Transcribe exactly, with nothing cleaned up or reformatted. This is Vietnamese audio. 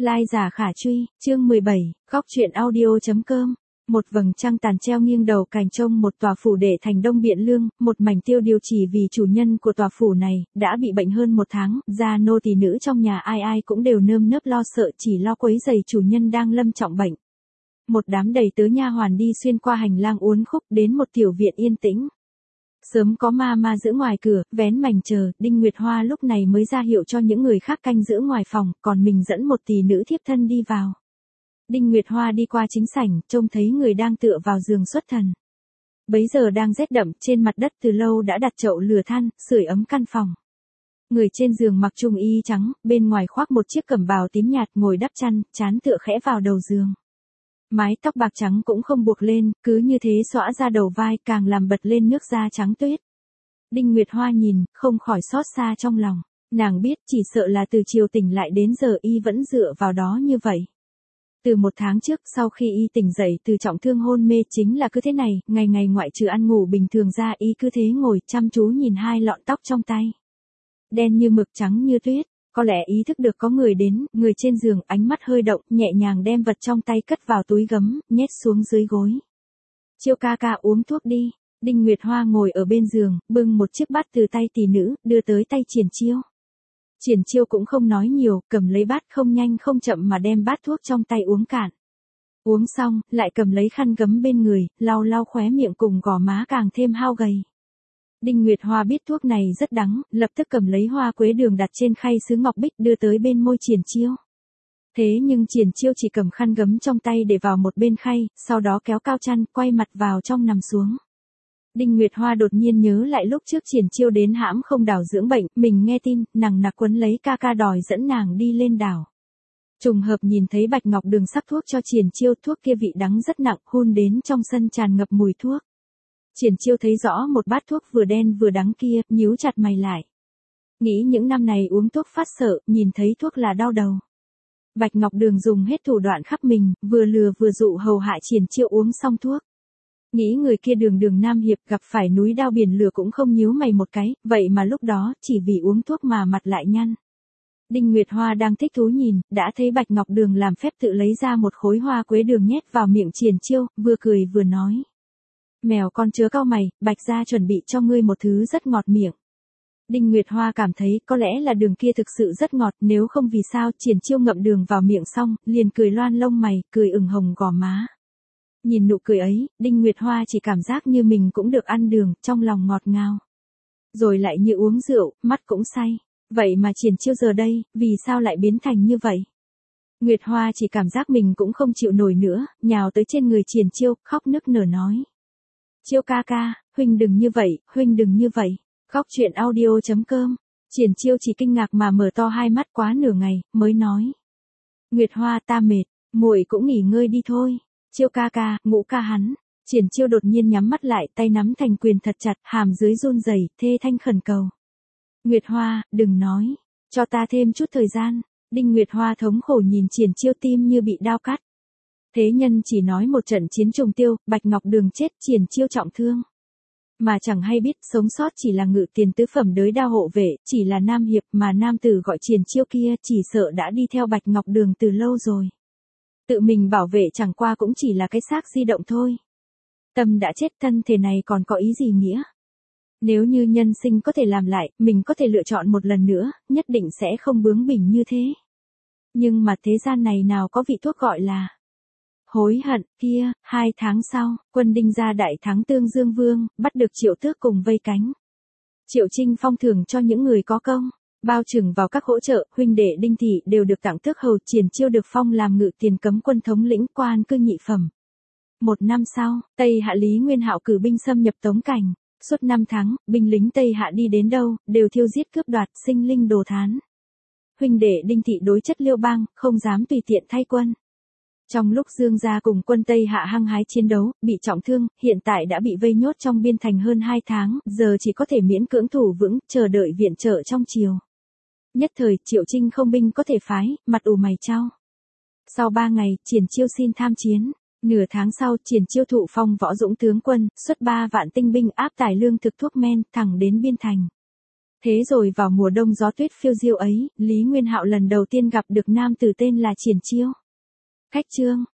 Lai giả khả truy, chương mười bảy, góc truyện audio.com. Một vầng trăng tàn treo nghiêng đầu cành trông một tòa phủ để thành Đông Biện Lương, một mảnh tiêu điều chỉ vì chủ nhân của tòa phủ này, đã bị bệnh hơn một tháng, gia nô tỳ nữ trong nhà ai ai cũng đều nơm nớp lo sợ chỉ lo quấy rầy chủ nhân đang lâm trọng bệnh. Một đám đầy tớ nha hoàn đi xuyên qua hành lang uốn khúc đến một tiểu viện yên tĩnh. Sớm có ma ma giữ ngoài cửa, vén mành chờ, Đinh Nguyệt Hoa lúc này mới ra hiệu cho những người khác canh giữ ngoài phòng, còn mình dẫn một tỷ nữ thiếp thân đi vào. Đinh Nguyệt Hoa đi qua chính sảnh, trông thấy người đang tựa vào giường xuất thần. Bấy giờ đang rét đậm, trên mặt đất từ lâu đã đặt chậu lửa than, sưởi ấm căn phòng. Người trên giường mặc trung y trắng, bên ngoài khoác một chiếc cẩm bào tím nhạt ngồi đắp chăn, trán tựa khẽ vào đầu giường. Mái tóc bạc trắng cũng không buộc lên, cứ như thế xõa ra đầu vai càng làm bật lên nước da trắng tuyết. Đinh Nguyệt Hoa nhìn, không khỏi xót xa trong lòng. Nàng biết chỉ sợ là từ chiều tỉnh lại đến giờ y vẫn dựa vào đó như vậy. Từ một tháng trước sau khi y tỉnh dậy từ trọng thương hôn mê chính là cứ thế này, ngày ngày ngoại trừ ăn ngủ bình thường ra y cứ thế ngồi chăm chú nhìn hai lọn tóc trong tay. Đen như mực trắng như tuyết. Có lẽ ý thức được có người đến, người trên giường ánh mắt hơi động, nhẹ nhàng đem vật trong tay cất vào túi gấm, nhét xuống dưới gối. Chiêu ca ca uống thuốc đi. Đinh Nguyệt Hoa ngồi ở bên giường, bưng một chiếc bát từ tay tỷ nữ, đưa tới tay Triển Chiêu. Triển Chiêu cũng không nói nhiều, cầm lấy bát không nhanh không chậm mà đem bát thuốc trong tay uống cạn. Uống xong, lại cầm lấy khăn gấm bên người, lau lau khóe miệng cùng gò má càng thêm hao gầy. Đinh Nguyệt Hoa biết thuốc này rất đắng, lập tức cầm lấy hoa quế đường đặt trên khay sứ ngọc bích đưa tới bên môi Triển Chiêu. Thế nhưng Triển Chiêu chỉ cầm khăn gấm trong tay để vào một bên khay, sau đó kéo cao chăn, quay mặt vào trong nằm xuống. Đinh Nguyệt Hoa đột nhiên nhớ lại lúc trước Triển Chiêu đến hãm không đảo dưỡng bệnh, mình nghe tin, nàng nặc quấn lấy ca ca đòi dẫn nàng đi lên đảo. Trùng hợp nhìn thấy bạch ngọc đường sắc thuốc cho Triển Chiêu, thuốc kia vị đắng rất nặng, hun đến trong sân tràn ngập mùi thuốc. Triển Chiêu thấy rõ một bát thuốc vừa đen vừa đắng kia, nhíu chặt mày lại. Nghĩ những năm này uống thuốc phát sợ, nhìn thấy thuốc là đau đầu. Bạch Ngọc Đường dùng hết thủ đoạn khắp mình, vừa lừa vừa dụ hầu hạ Triển Chiêu uống xong thuốc. Nghĩ người kia đường đường Nam Hiệp gặp phải núi đao biển lửa cũng không nhíu mày một cái, vậy mà lúc đó chỉ vì uống thuốc mà mặt lại nhăn. Đinh Nguyệt Hoa đang thích thú nhìn, đã thấy Bạch Ngọc Đường làm phép tự lấy ra một khối hoa quế đường nhét vào miệng Triển Chiêu, vừa cười vừa nói. Mèo con chớ cau mày, Bạch gia chuẩn bị cho ngươi một thứ rất ngọt miệng. Đinh Nguyệt Hoa cảm thấy có lẽ là đường kia thực sự rất ngọt, nếu không vì sao Triển Chiêu ngậm đường vào miệng xong, liền cười loan lông mày, cười ửng hồng gò má. Nhìn nụ cười ấy, Đinh Nguyệt Hoa chỉ cảm giác như mình cũng được ăn đường, trong lòng ngọt ngào. Rồi lại như uống rượu, mắt cũng say. Vậy mà Triển Chiêu giờ đây, vì sao lại biến thành như vậy? Nguyệt Hoa chỉ cảm giác mình cũng không chịu nổi nữa, nhào tới trên người Triển Chiêu, khóc nức nở nói. Chiêu ca ca, huynh đừng như vậy, huynh đừng như vậy. Góc truyện audio.com. Triển Chiêu chỉ kinh ngạc mà mở to hai mắt quá nửa ngày, mới nói. Nguyệt Hoa ta mệt, muội cũng nghỉ ngơi đi thôi. Chiêu ca ca, ngũ ca hắn. Triển Chiêu đột nhiên nhắm mắt lại, tay nắm thành quyền thật chặt, hàm dưới run rẩy, thê thanh khẩn cầu. Nguyệt Hoa, đừng nói, cho ta thêm chút thời gian. Đinh Nguyệt Hoa thống khổ nhìn Triển Chiêu tim như bị đao cắt. Thế nhân chỉ nói một trận chiến trùng tiêu, Bạch Ngọc Đường chết, Triển Chiêu trọng thương. Mà chẳng hay biết, sống sót chỉ là ngự tiền tứ phẩm đới đao hộ vệ, chỉ là Nam Hiệp mà nam tử gọi Triển Chiêu kia chỉ sợ đã đi theo Bạch Ngọc Đường từ lâu rồi. Tự mình bảo vệ chẳng qua cũng chỉ là cái xác di động thôi. Tâm đã chết, thân thể này còn có ý gì nghĩa? Nếu như nhân sinh có thể làm lại, mình có thể lựa chọn một lần nữa, nhất định sẽ không bướng bỉnh như thế. Nhưng mà thế gian này nào có vị thuốc gọi là hối hận. Kia, hai tháng sau, quân Đinh gia đại thắng Tương Dương Vương, bắt được Triệu Tước cùng vây cánh. Triệu Trinh phong thưởng cho những người có công, bao trừng vào các hỗ trợ, huynh đệ Đinh thị đều được tặng tước hầu. Triển Chiêu được phong làm ngự tiền cấm quân thống lĩnh, quan cư nhị phẩm. Một năm sau, Tây Hạ Lý Nguyên Hạo cử binh xâm nhập Tống Cảnh. Suốt năm tháng, binh lính Tây Hạ đi đến đâu, đều thiêu giết cướp đoạt, sinh linh đồ thán. Huynh đệ Đinh thị đối chất Liêu Bang, không dám tùy tiện thay quân. Trong lúc Dương gia cùng quân Tây Hạ hăng hái chiến đấu, bị trọng thương, hiện tại đã bị vây nhốt trong biên thành hơn hai tháng, giờ chỉ có thể miễn cưỡng thủ vững, chờ đợi viện trợ trong triều. Nhất thời, Triệu Trinh không binh có thể phái, mặt ủ mày chau. Sau ba ngày, Triển Chiêu xin tham chiến. Nửa tháng sau, Triển Chiêu thụ phong võ dũng tướng quân, xuất ba vạn tinh binh áp tải lương thực thuốc men, thẳng đến biên thành. Thế rồi vào mùa đông gió tuyết phiêu diêu ấy, Lý Nguyên Hạo lần đầu tiên gặp được nam tử tên là Triển Chiêu. Khách trương,